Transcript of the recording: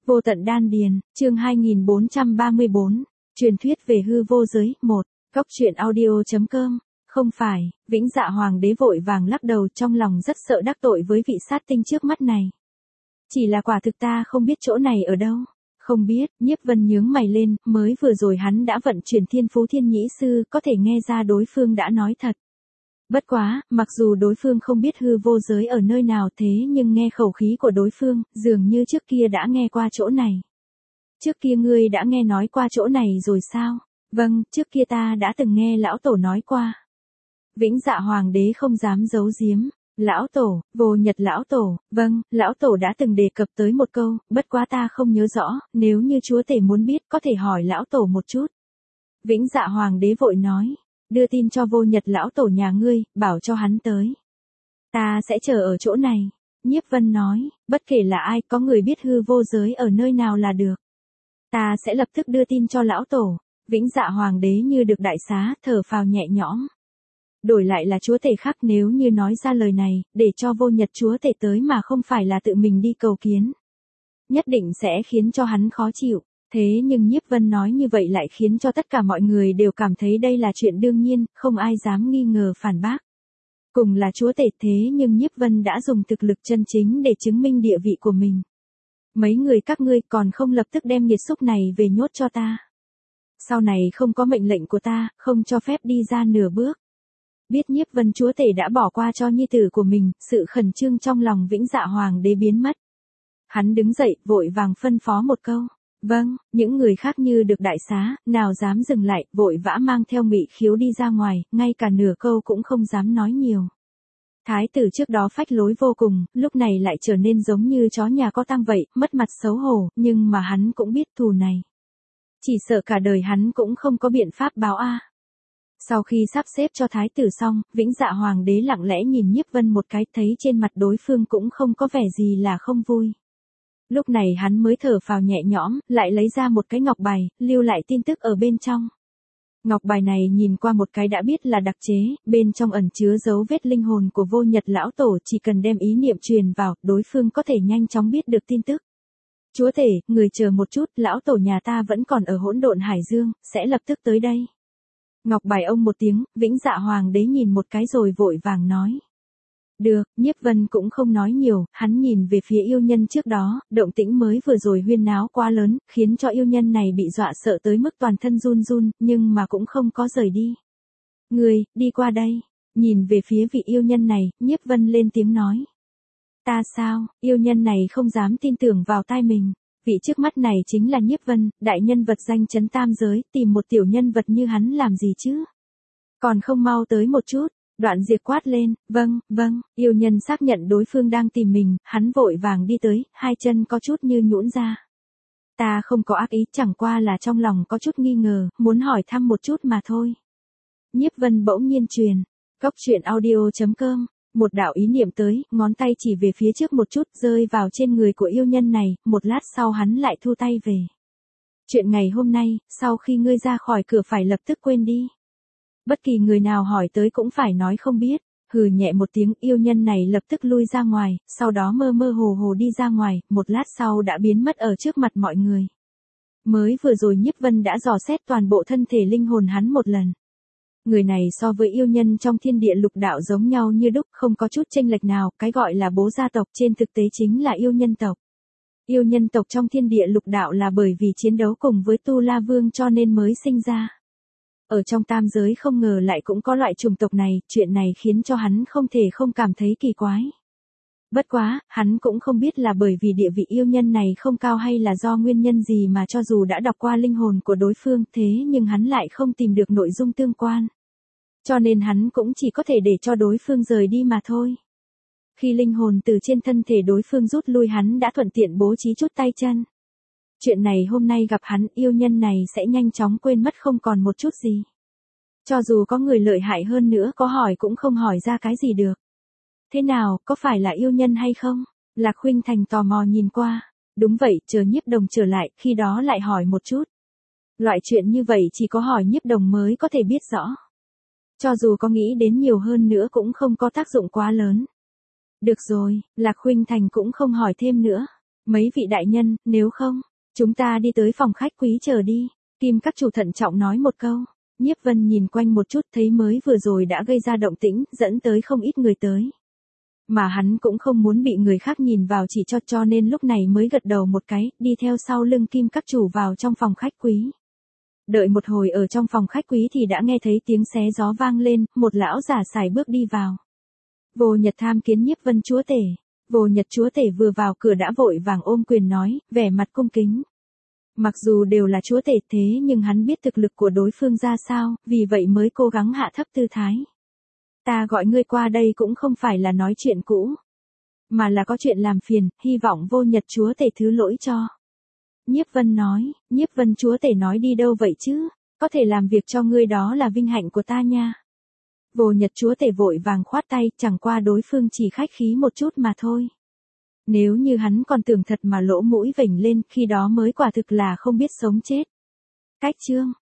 Vô tận đan điền, chương 2434, truyền thuyết về hư vô giới, 1, góc truyện audio.com, không phải, Vĩnh Dạ Hoàng đế vội vàng lắc đầu trong lòng rất sợ đắc tội với vị sát tinh trước mắt này. Chỉ là quả thực ta không biết chỗ này ở đâu. Không biết, Nhiếp Vân nhướng mày lên, mới vừa rồi hắn đã vận chuyển thiên phú thiên nhĩ sư, có thể nghe ra đối phương đã nói thật. Bất quá, mặc dù đối phương không biết hư vô giới ở nơi nào thế nhưng nghe khẩu khí của đối phương, dường như trước kia đã nghe qua chỗ này. Trước kia ngươi đã nghe nói qua chỗ này rồi sao? Vâng, trước kia ta đã từng nghe lão tổ nói qua. Vĩnh Dạ Hoàng đế không dám giấu giếm. Lão tổ, Vô Nhật lão tổ, vâng, lão tổ đã từng đề cập tới một câu, bất quá ta không nhớ rõ, nếu như chúa tể muốn biết có thể hỏi lão tổ một chút. Vĩnh Dạ Hoàng đế vội nói, đưa tin cho Vô Nhật lão tổ nhà ngươi, bảo cho hắn tới. Ta sẽ chờ ở chỗ này. Nhiếp Vân nói, bất kể là ai, có người biết hư vô giới ở nơi nào là được. Ta sẽ lập tức đưa tin cho lão tổ. Vĩnh Dạ Hoàng đế như được đại xá, thở phào nhẹ nhõm. Đổi lại là chúa tể khác nếu như nói ra lời này, để cho Vô Nhật chúa tể tới mà không phải là tự mình đi cầu kiến. Nhất định sẽ khiến cho hắn khó chịu. Thế nhưng Nhiếp Vân nói như vậy lại khiến cho tất cả mọi người đều cảm thấy đây là chuyện đương nhiên, không ai dám nghi ngờ phản bác. Cùng là chúa tể thế nhưng Nhiếp Vân đã dùng thực lực chân chính để chứng minh địa vị của mình. Mấy người các ngươi còn không lập tức đem nghiệt xúc này về nhốt cho ta. Sau này không có mệnh lệnh của ta, không cho phép đi ra nửa bước. Biết Nhiếp Vân chúa tể đã bỏ qua cho nhi tử của mình, sự khẩn trương trong lòng Vĩnh Dạ Hoàng đế biến mất. Hắn đứng dậy, vội vàng phân phó một câu. Vâng, những người khác như được đại xá, nào dám dừng lại, vội vã mang theo Ngụy Khiếu đi ra ngoài, ngay cả nửa câu cũng không dám nói nhiều. Thái tử trước đó phách lối vô cùng, lúc này lại trở nên giống như chó nhà có tang vậy, mất mặt xấu hổ, nhưng mà hắn cũng biết thù này. Chỉ sợ cả đời hắn cũng không có biện pháp báo a. Sau khi sắp xếp cho thái tử xong, Vĩnh Dạ Hoàng đế lặng lẽ nhìn Nhiếp Vân một cái, thấy trên mặt đối phương cũng không có vẻ gì là không vui. Lúc này hắn mới thở phào nhẹ nhõm, lại lấy ra một cái ngọc bài, lưu lại tin tức ở bên trong. Ngọc bài này nhìn qua một cái đã biết là đặc chế, bên trong ẩn chứa dấu vết linh hồn của Vô Nhật lão tổ, chỉ cần đem ý niệm truyền vào, đối phương có thể nhanh chóng biết được tin tức. Chúa tể, người chờ một chút, lão tổ nhà ta vẫn còn ở hỗn độn Hải Dương, sẽ lập tức tới đây. Ngọc bài ông một tiếng, Vĩnh Dạ Hoàng đế nhìn một cái rồi vội vàng nói. Được, Nhiếp Vân cũng không nói nhiều, hắn nhìn về phía yêu nhân trước đó, động tĩnh mới vừa rồi huyên náo quá lớn, khiến cho yêu nhân này bị dọa sợ tới mức toàn thân run run, nhưng mà cũng không có rời đi. Người, đi qua đây, nhìn về phía vị yêu nhân này, Nhiếp Vân lên tiếng nói. Ta sao, yêu nhân này không dám tin tưởng vào tai mình. Vị trước mắt này chính là Nhiếp Vân, đại nhân vật danh chấn tam giới, tìm một tiểu nhân vật như hắn làm gì chứ? Còn không mau tới một chút. Đoạn Diệp quát lên, vâng, yêu nhân xác nhận đối phương đang tìm mình, hắn vội vàng đi tới, hai chân có chút như nhũn ra. Ta không có ác ý, chẳng qua là trong lòng có chút nghi ngờ, muốn hỏi thăm một chút mà thôi. Nhiếp Vân bỗng nhiên truyền, góc truyện audio.com, một đạo ý niệm tới, ngón tay chỉ về phía trước một chút, rơi vào trên người của yêu nhân này, một lát sau hắn lại thu tay về. Chuyện ngày hôm nay, sau khi ngươi ra khỏi cửa phải lập tức quên đi. Bất kỳ người nào hỏi tới cũng phải nói không biết, hừ nhẹ một tiếng, yêu nhân này lập tức lui ra ngoài, sau đó mơ mơ hồ hồ đi ra ngoài, một lát sau đã biến mất ở trước mặt mọi người. Mới vừa rồi Nhiếp Vân đã dò xét toàn bộ thân thể linh hồn hắn một lần. Người này so với yêu nhân trong thiên địa lục đạo giống nhau như đúc, không có chút chênh lệch nào, cái gọi là bố gia tộc trên thực tế chính là yêu nhân tộc. Yêu nhân tộc trong thiên địa lục đạo là bởi vì chiến đấu cùng với Tu La Vương cho nên mới sinh ra. Ở trong tam giới không ngờ lại cũng có loại chủng tộc này, chuyện này khiến cho hắn không thể không cảm thấy kỳ quái. Bất quá, hắn cũng không biết là bởi vì địa vị yêu nhân này không cao hay là do nguyên nhân gì mà cho dù đã đọc qua linh hồn của đối phương thế nhưng hắn lại không tìm được nội dung tương quan. Cho nên hắn cũng chỉ có thể để cho đối phương rời đi mà thôi. Khi linh hồn từ trên thân thể đối phương rút lui hắn đã thuận tiện bố trí chút tay chân. Chuyện này hôm nay gặp hắn, yêu nhân này sẽ nhanh chóng quên mất không còn một chút gì. Cho dù có người lợi hại hơn nữa có hỏi cũng không hỏi ra cái gì được. Thế nào, có phải là yêu nhân hay không? Lạc Khuynh Thành tò mò nhìn qua. Đúng vậy, chờ Nhiếp Đồng trở lại, khi đó lại hỏi một chút. Loại chuyện như vậy chỉ có hỏi Nhiếp Đồng mới có thể biết rõ. Cho dù có nghĩ đến nhiều hơn nữa cũng không có tác dụng quá lớn. Được rồi, Lạc Khuynh Thành cũng không hỏi thêm nữa. Mấy vị đại nhân, nếu không, chúng ta đi tới phòng khách quý chờ đi. Kim các chủ thận trọng nói một câu. Nhiếp Vân nhìn quanh một chút thấy mới vừa rồi đã gây ra động tĩnh, dẫn tới không ít người tới. Mà hắn cũng không muốn bị người khác nhìn vào chỉ cho nên lúc này mới gật đầu một cái, đi theo sau lưng Kim các chủ vào trong phòng khách quý. Đợi một hồi ở trong phòng khách quý thì đã nghe thấy tiếng xé gió vang lên, một lão giả sải bước đi vào. Vô Nhật tham kiến Nhiếp Vân chúa tể. Vô Nhật chúa tể vừa vào cửa đã vội vàng ôm quyền nói, vẻ mặt cung kính. Mặc dù đều là chúa tể thế nhưng hắn biết thực lực của đối phương ra sao, vì vậy mới cố gắng hạ thấp tư thái. Ta gọi ngươi qua đây cũng không phải là nói chuyện cũ, mà là có chuyện làm phiền, hy vọng Vô Nhật chúa tể thứ lỗi cho. Nhiếp Vân nói, Nhiếp Vân chúa tể nói đi đâu vậy chứ, có thể làm việc cho ngươi đó là vinh hạnh của ta nha. Vô Nhật chúa tể vội vàng khoát tay, chẳng qua đối phương chỉ khách khí một chút mà thôi. Nếu như hắn còn tưởng thật mà lỗ mũi vểnh lên, khi đó mới quả thực là không biết sống chết. Cách chương